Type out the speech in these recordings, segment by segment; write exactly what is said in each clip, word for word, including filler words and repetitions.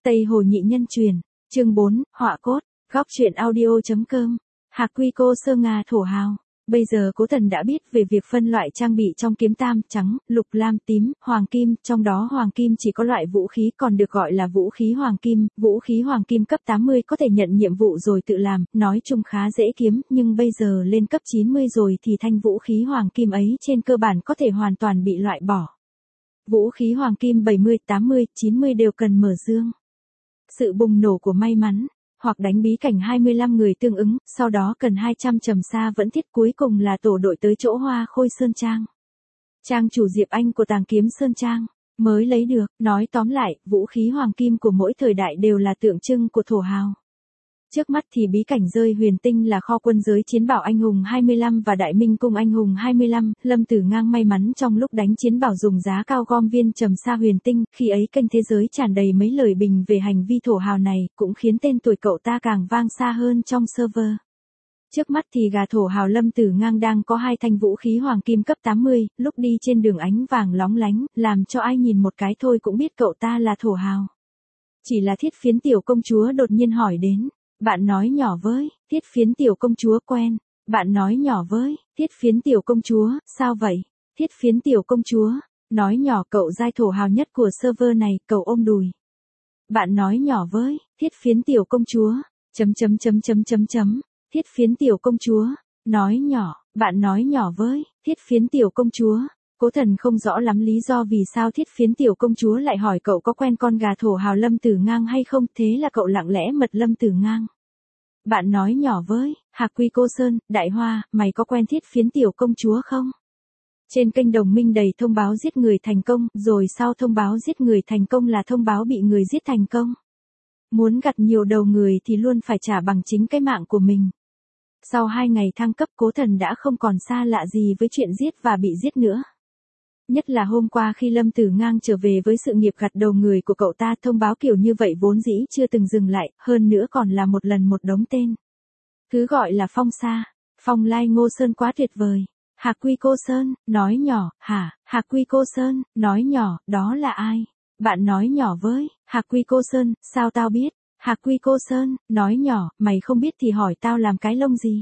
Tây Hồ Nhị Nhân Truyền, chương bốn, Họa Cốt, góc truyện audio.com, Hạc Quy Cô Sơ Ngà Thổ Hào. Bây giờ Cố Thần đã biết về việc phân loại trang bị trong kiếm tam, trắng, lục, lam, tím, hoàng kim, trong đó hoàng kim chỉ có loại vũ khí còn được gọi là vũ khí hoàng kim, vũ khí hoàng kim cấp tám mươi có thể nhận nhiệm vụ rồi tự làm, nói chung khá dễ kiếm, nhưng bây giờ lên cấp chín mươi rồi thì thanh vũ khí hoàng kim ấy trên cơ bản có thể hoàn toàn bị loại bỏ. Vũ khí hoàng kim bảy mươi, tám mươi, chín mươi đều cần mở dương. Sự bùng nổ của may mắn, hoặc đánh bí cảnh hai mươi lăm người tương ứng, sau đó cần hai trăm trầm sa vẫn thiết, cuối cùng là tổ đội tới chỗ Hoa Khôi Sơn Trang. Trang chủ Diệp Anh của Tàng Kiếm Sơn Trang, mới lấy được, nói tóm lại, vũ khí hoàng kim của mỗi thời đại đều là tượng trưng của thổ hào. Trước mắt thì bí cảnh rơi huyền tinh là kho quân giới chiến bảo anh hùng hai mươi lăm và đại minh cung anh hùng hai mươi lăm, Lâm Tử Ngang may mắn trong lúc đánh chiến bảo dùng giá cao gom viên trầm sa huyền tinh, khi ấy kênh thế giới tràn đầy mấy lời bình về hành vi thổ hào này, cũng khiến tên tuổi cậu ta càng vang xa hơn trong server. Trước mắt thì gà thổ hào Lâm Tử Ngang đang có hai thanh vũ khí hoàng kim cấp tám mươi, lúc đi trên đường ánh vàng lóng lánh, làm cho ai nhìn một cái thôi cũng biết cậu ta là thổ hào. Chỉ là Thiết Phiến tiểu công chúa đột nhiên hỏi đến. Bạn nói nhỏ với, Thiết Phiến tiểu công chúa quen. Bạn nói nhỏ với, Thiết Phiến tiểu công chúa, sao vậy? Thiết Phiến tiểu công chúa, nói nhỏ cậu giai thổ hào nhất của server này, cậu ôm đùi. Bạn nói nhỏ với, Thiết Phiến tiểu công chúa, chấm chấm chấm chấm chấm chấm, Thiết Phiến tiểu công chúa, nói nhỏ, bạn nói nhỏ với, Thiết Phiến tiểu công chúa. Cố Thần không rõ lắm lý do vì sao Thiết Phiến tiểu công chúa lại hỏi cậu có quen con gà thổ hào Lâm Tử Ngang hay không, thế là cậu lặng lẽ mật Lâm Tử Ngang. Bạn nói nhỏ với, Hạc Quy Cô Sơn, Đại Hoa, mày có quen Thiết Phiến tiểu công chúa không? Trên kênh Đồng Minh đầy thông báo giết người thành công, rồi sau thông báo giết người thành công là thông báo bị người giết thành công. Muốn gặt nhiều đầu người thì luôn phải trả bằng chính cái mạng của mình. Sau hai ngày thăng cấp, Cố Thần đã không còn xa lạ gì với chuyện giết và bị giết nữa. Nhất là hôm qua khi Lâm Tử Ngang trở về với sự nghiệp gặt đầu người của cậu ta, thông báo kiểu như vậy vốn dĩ chưa từng dừng lại, hơn nữa còn là một lần một đống tên. Cứ gọi là Phong Sa, Phong Lai Ngô Sơn quá tuyệt vời. Hạc Quy Cô Sơn, nói nhỏ, hả? Hạc Quy Cô Sơn, nói nhỏ, đó là ai? Bạn nói nhỏ với, Hạc Quy Cô Sơn, sao tao biết? Hạc Quy Cô Sơn, nói nhỏ, mày không biết thì hỏi tao làm cái lông gì?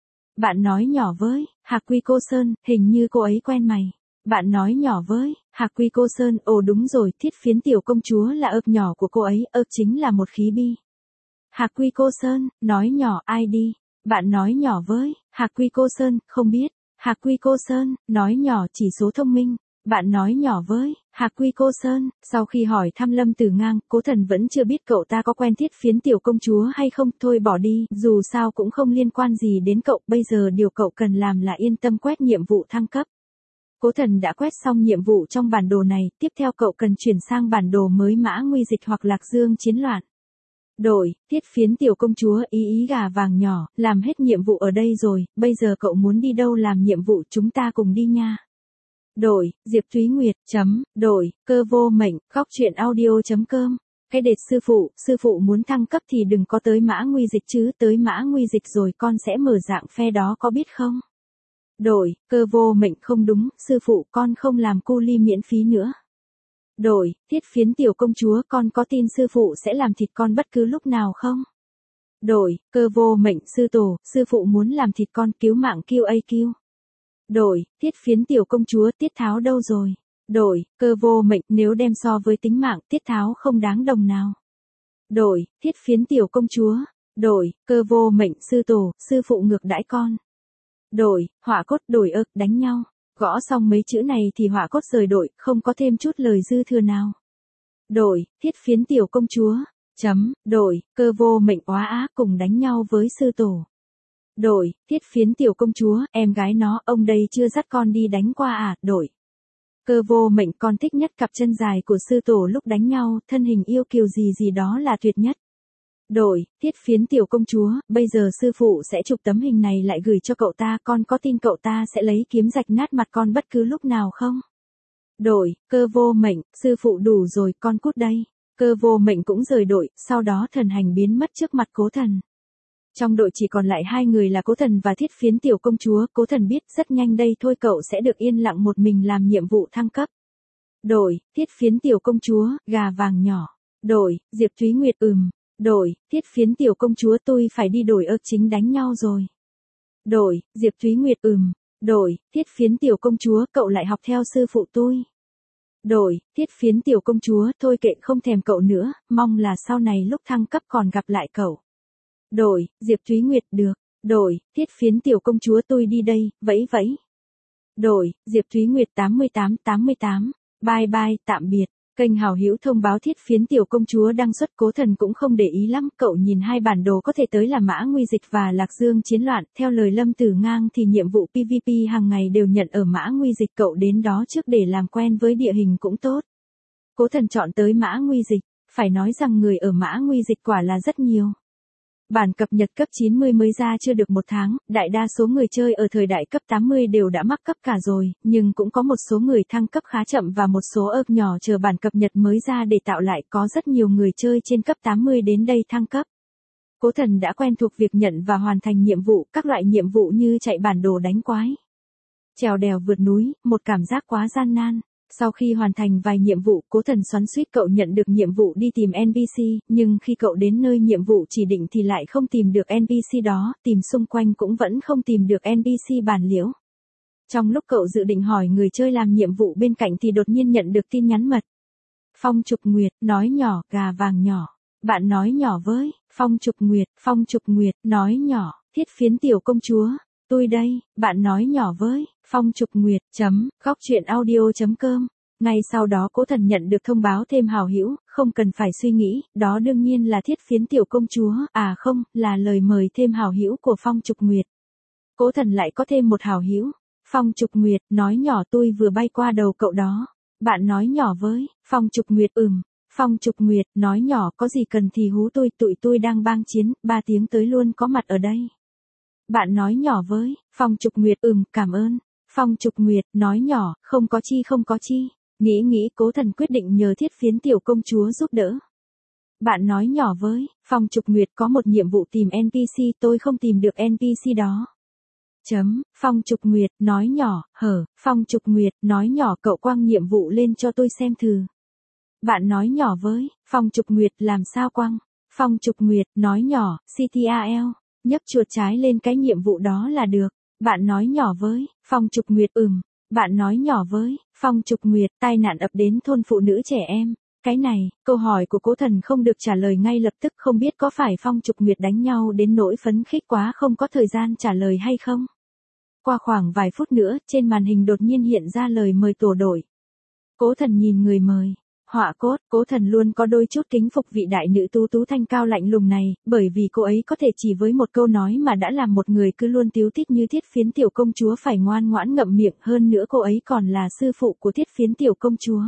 Bạn nói nhỏ với, Hạc Quy Cô Sơn, hình như cô ấy quen mày. Bạn nói nhỏ với, Hạc Quy Cô Sơn, ồ đúng rồi, Thiết Phiến tiểu công chúa là ợp nhỏ của cô ấy, ợp chính là một khí bi. Hạc Quy Cô Sơn, nói nhỏ, ai đi? Bạn nói nhỏ với, Hạc Quy Cô Sơn, không biết. Hạc Quy Cô Sơn, nói nhỏ, chỉ số thông minh. Bạn nói nhỏ với, Hạc Quy Cô Sơn, sau khi hỏi thăm Lâm Tử Ngang, Cố Thần vẫn chưa biết cậu ta có quen Thiết Phiến tiểu công chúa hay không, thôi bỏ đi, dù sao cũng không liên quan gì đến cậu, bây giờ điều cậu cần làm là yên tâm quét nhiệm vụ thăng cấp. Cố Thần đã quét xong nhiệm vụ trong bản đồ này, tiếp theo cậu cần chuyển sang bản đồ mới Mã Nguy Dịch hoặc Lạc Dương Chiến Loạn. Đổi, Thiết Phiến tiểu công chúa, ý ý gà vàng nhỏ, làm hết nhiệm vụ ở đây rồi, bây giờ cậu muốn đi đâu làm nhiệm vụ, chúng ta cùng đi nha. Đổi, Diệp Thúy Nguyệt, chấm, đổi, Cơ Vô Mệnh, góc truyện audio.com. Cái đệt sư phụ, sư phụ muốn thăng cấp thì đừng có tới Mã Nguy Dịch chứ, tới Mã Nguy Dịch rồi con sẽ mở dạng phe đó có biết không? Đổi, Cơ Vô Mệnh, không đúng, sư phụ con không làm cu ly miễn phí nữa. Đổi, Thiết Phiến tiểu công chúa, con có tin sư phụ sẽ làm thịt con bất cứ lúc nào không? Đổi, Cơ Vô Mệnh, sư tổ, sư phụ muốn làm thịt con, cứu mạng Q A Q. Đổi, Thiết Phiến tiểu công chúa, Tiết Tháo đâu rồi? Đổi, Cơ Vô Mệnh, nếu đem so với tính mạng, Tiết Tháo không đáng đồng nào. Đổi, Thiết Phiến tiểu công chúa. Đổi, Cơ Vô Mệnh, sư tổ, sư phụ ngược đãi con. Đổi, Họa Cốt, đổi ơ, đánh nhau. Gõ xong mấy chữ này thì Họa Cốt rời đội, không có thêm chút lời dư thừa nào. Đổi, Thiết Phiến tiểu công chúa. Chấm, đổi, Cơ Vô Mệnh oá á cùng đánh nhau với sư tổ. Đổi, Thiết Phiến tiểu công chúa, em gái nó, ông đây chưa dắt con đi đánh qua à, đổi. Cơ Vô Mệnh, con thích nhất cặp chân dài của sư tổ lúc đánh nhau, thân hình yêu kiều gì gì đó là tuyệt nhất. Đổi, Thiết Phiến tiểu công chúa, bây giờ sư phụ sẽ chụp tấm hình này lại gửi cho cậu ta, con có tin cậu ta sẽ lấy kiếm rạch nát mặt con bất cứ lúc nào không? Đổi, Cơ Vô Mệnh, sư phụ đủ rồi, con cút đây. Cơ Vô Mệnh cũng rời đội, sau đó thần hành biến mất trước mặt Cố Thần. Trong đội chỉ còn lại hai người là Cố Thần và Thiết Phiến tiểu công chúa, Cố Thần biết rất nhanh đây thôi cậu sẽ được yên lặng một mình làm nhiệm vụ thăng cấp. Đổi, Thiết Phiến tiểu công chúa, gà vàng nhỏ. Đổi, Diệp Thúy Nguyệt ừm. Đổi, Thiết Phiến tiểu công chúa tôi phải đi đổi ơ chính đánh nhau rồi. Đổi, Diệp Thúy Nguyệt ừm. Đổi, Thiết Phiến tiểu công chúa cậu lại học theo sư phụ tôi. Đổi, Thiết Phiến tiểu công chúa thôi kệ không thèm cậu nữa, mong là sau này lúc thăng cấp còn gặp lại cậu. Đổi, Diệp Thúy Nguyệt được. Đổi, Thiết Phiến tiểu công chúa tôi đi đây, vẫy vẫy. Đổi, Diệp Thúy Nguyệt tám mươi tám tám mươi tám. Bye bye, tạm biệt. Kênh Hào Hữu thông báo Thiết Phiến tiểu công chúa đăng xuất. Cố Thần cũng không để ý lắm, cậu nhìn hai bản đồ có thể tới là Mã Nguy Dịch và Lạc Dương chiến loạn, theo lời Lâm Tử Ngang thì nhiệm vụ pê vê pê hàng ngày đều nhận ở Mã Nguy Dịch, cậu đến đó trước để làm quen với địa hình cũng tốt. Cố Thần chọn tới Mã Nguy Dịch, phải nói rằng người ở Mã Nguy Dịch quả là rất nhiều. Bản cập nhật cấp chín mươi mới ra chưa được một tháng, đại đa số người chơi ở thời đại cấp tám mươi đều đã mắc cấp cả rồi, nhưng cũng có một số người thăng cấp khá chậm và một số ợp nhỏ chờ bản cập nhật mới ra để tạo lại, có rất nhiều người chơi trên cấp tám mươi đến đây thăng cấp. Cố Thần đã quen thuộc việc nhận và hoàn thành nhiệm vụ, các loại nhiệm vụ như chạy bản đồ đánh quái, trèo đèo vượt núi, một cảm giác quá gian nan. Sau khi hoàn thành vài nhiệm vụ, Cố Thần xoắn xuýt cậu nhận được nhiệm vụ đi tìm en pê xê, nhưng khi cậu đến nơi nhiệm vụ chỉ định thì lại không tìm được en pê xê đó, tìm xung quanh cũng vẫn không tìm được en pê xê bản liễu. Trong lúc cậu dự định hỏi người chơi làm nhiệm vụ bên cạnh thì đột nhiên nhận được tin nhắn mật. Phong Trục Nguyệt, nói nhỏ, gà vàng nhỏ. Bạn nói nhỏ với, Phong Trục Nguyệt, Phong Trục Nguyệt, nói nhỏ, Thiết Phiến tiểu công chúa. Tôi đây, bạn nói nhỏ với, Phong Trục Nguyệt, chấm, góc chuyện audio chấm com. Ngay sau đó Cố Thần nhận được thông báo thêm hào hữu, không cần phải suy nghĩ, đó đương nhiên là Thiết Phiến tiểu công chúa, à không, là lời mời thêm hào hữu của Phong Trục Nguyệt. Cố Thần lại có thêm một hào hữu, Phong Trục Nguyệt, nói nhỏ tôi vừa bay qua đầu cậu đó. Bạn nói nhỏ với, Phong Trục Nguyệt ừm. Phong Trục Nguyệt, nói nhỏ có gì cần thì hú tôi, tụi tôi đang bang chiến, ba tiếng tới luôn có mặt ở đây. Bạn nói nhỏ với, Phong Trục Nguyệt ừm, cảm ơn. Phong Trục Nguyệt, nói nhỏ, không có chi không có chi. Nghĩ nghĩ Cố Thần quyết định nhờ Thiết Phiến tiểu công chúa giúp đỡ. Bạn nói nhỏ với, Phong Trục Nguyệt có một nhiệm vụ tìm en pê xê, tôi không tìm được en pê xê đó. Chấm, Phong Trục Nguyệt, nói nhỏ, hở, Phong Trục Nguyệt, nói nhỏ cậu quăng nhiệm vụ lên cho tôi xem thử. Bạn nói nhỏ với, Phong Trục Nguyệt làm sao quăng. Phong Trục Nguyệt, nói nhỏ, xê tê a lờ. Nhấp chuột trái lên cái nhiệm vụ đó là được. Bạn nói nhỏ với, Phong Trục Nguyệt ừm. Bạn nói nhỏ với, Phong Trục Nguyệt, tai nạn ập đến thôn phụ nữ trẻ em. Cái này, câu hỏi của Cố Thần không được trả lời ngay lập tức, không biết có phải Phong Trục Nguyệt đánh nhau đến nỗi phấn khích quá không có thời gian trả lời hay không. Qua khoảng vài phút nữa, trên màn hình đột nhiên hiện ra lời mời tổ đội. Cố Thần nhìn người mời. Họa cốt, Cố Thần luôn có đôi chút kính phục vị đại nữ tú tú thanh cao lạnh lùng này, bởi vì cô ấy có thể chỉ với một câu nói mà đã làm một người cứ luôn tíu tít như Thiết Phiến tiểu công chúa phải ngoan ngoãn ngậm miệng, hơn nữa cô ấy còn là sư phụ của Thiết Phiến tiểu công chúa.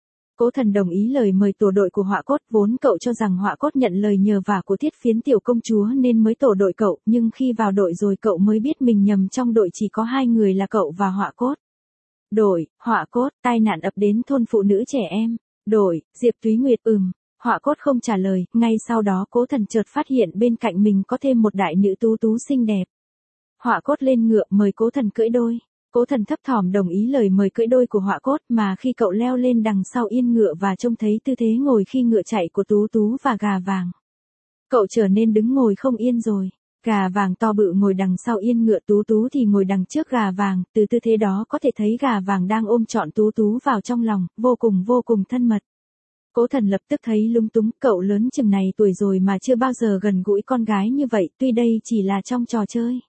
Cố Thần đồng ý lời mời tổ đội của Họa cốt, vốn cậu cho rằng Họa cốt nhận lời nhờ vả của Thiết Phiến tiểu công chúa nên mới tổ đội cậu, nhưng khi vào đội rồi cậu mới biết mình nhầm, trong đội chỉ có hai người là cậu và Họa cốt. Đội, Họa cốt, tai nạn ập đến thôn phụ nữ trẻ em. Đổi, Diệp Thúy Nguyệt ừm. Họa cốt không trả lời, ngay sau đó Cố Thần chợt phát hiện bên cạnh mình có thêm một đại nữ tú tú xinh đẹp. Họa cốt lên ngựa mời Cố Thần cưỡi đôi. Cố Thần thấp thỏm đồng ý lời mời cưỡi đôi của Họa cốt, mà khi cậu leo lên đằng sau yên ngựa và trông thấy tư thế ngồi khi ngựa chạy của Tú Tú và Gà Vàng, cậu trở nên đứng ngồi không yên rồi. Gà Vàng to bự ngồi đằng sau yên ngựa, Tú Tú thì ngồi đằng trước Gà Vàng, từ tư thế đó có thể thấy Gà Vàng đang ôm trọn Tú Tú vào trong lòng, vô cùng vô cùng thân mật. Cố Thần lập tức thấy lung túng, cậu lớn chừng này tuổi rồi mà chưa bao giờ gần gũi con gái như vậy, tuy đây chỉ là trong trò chơi.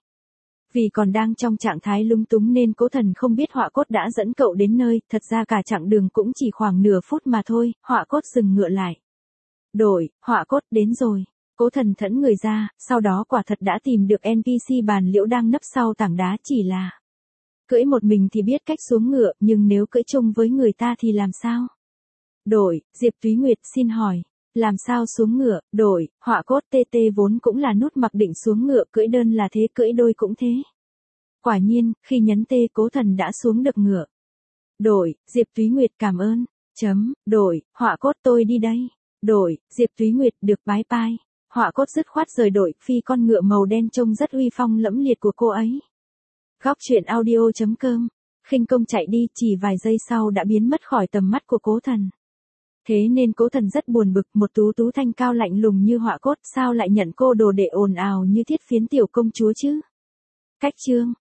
Vì còn đang trong trạng thái lung túng nên Cố Thần không biết Họa cốt đã dẫn cậu đến nơi, thật ra cả chặng đường cũng chỉ khoảng nửa phút mà thôi. Họa cốt dừng ngựa lại. Đổi, Họa cốt đến rồi. Cố Thần thẫn người ra, sau đó quả thật đã tìm được en pê xê bản liễu đang nấp sau tảng đá, chỉ là cưỡi một mình thì biết cách xuống ngựa, nhưng nếu cưỡi chung với người ta thì làm sao? Đổi, Diệp Thúy Nguyệt xin hỏi, làm sao xuống ngựa? Đổi, Họa cốt, tê tê vốn cũng là nút mặc định xuống ngựa, cưỡi đơn là thế, cưỡi đôi cũng thế. Quả nhiên, khi nhấn tê, Cố Thần đã xuống được ngựa. Đổi, Diệp Thúy Nguyệt cảm ơn. Chấm, đổi, Họa cốt tôi đi đây. Đổi, Diệp Thúy Nguyệt được bái bai. Họa cốt dứt khoát rời đội, phi con ngựa màu đen trông rất uy phong lẫm liệt của cô ấy. Góc chuyện audio chấm com. Khinh công chạy đi, chỉ vài giây sau đã biến mất khỏi tầm mắt của Cố Thần. Thế nên Cố Thần rất buồn bực, một Tú Tú thanh cao lạnh lùng như họa cốt, sao lại nhận cô đồ đệ ồn ào như Thiết Phiến tiểu công chúa chứ? Cách chương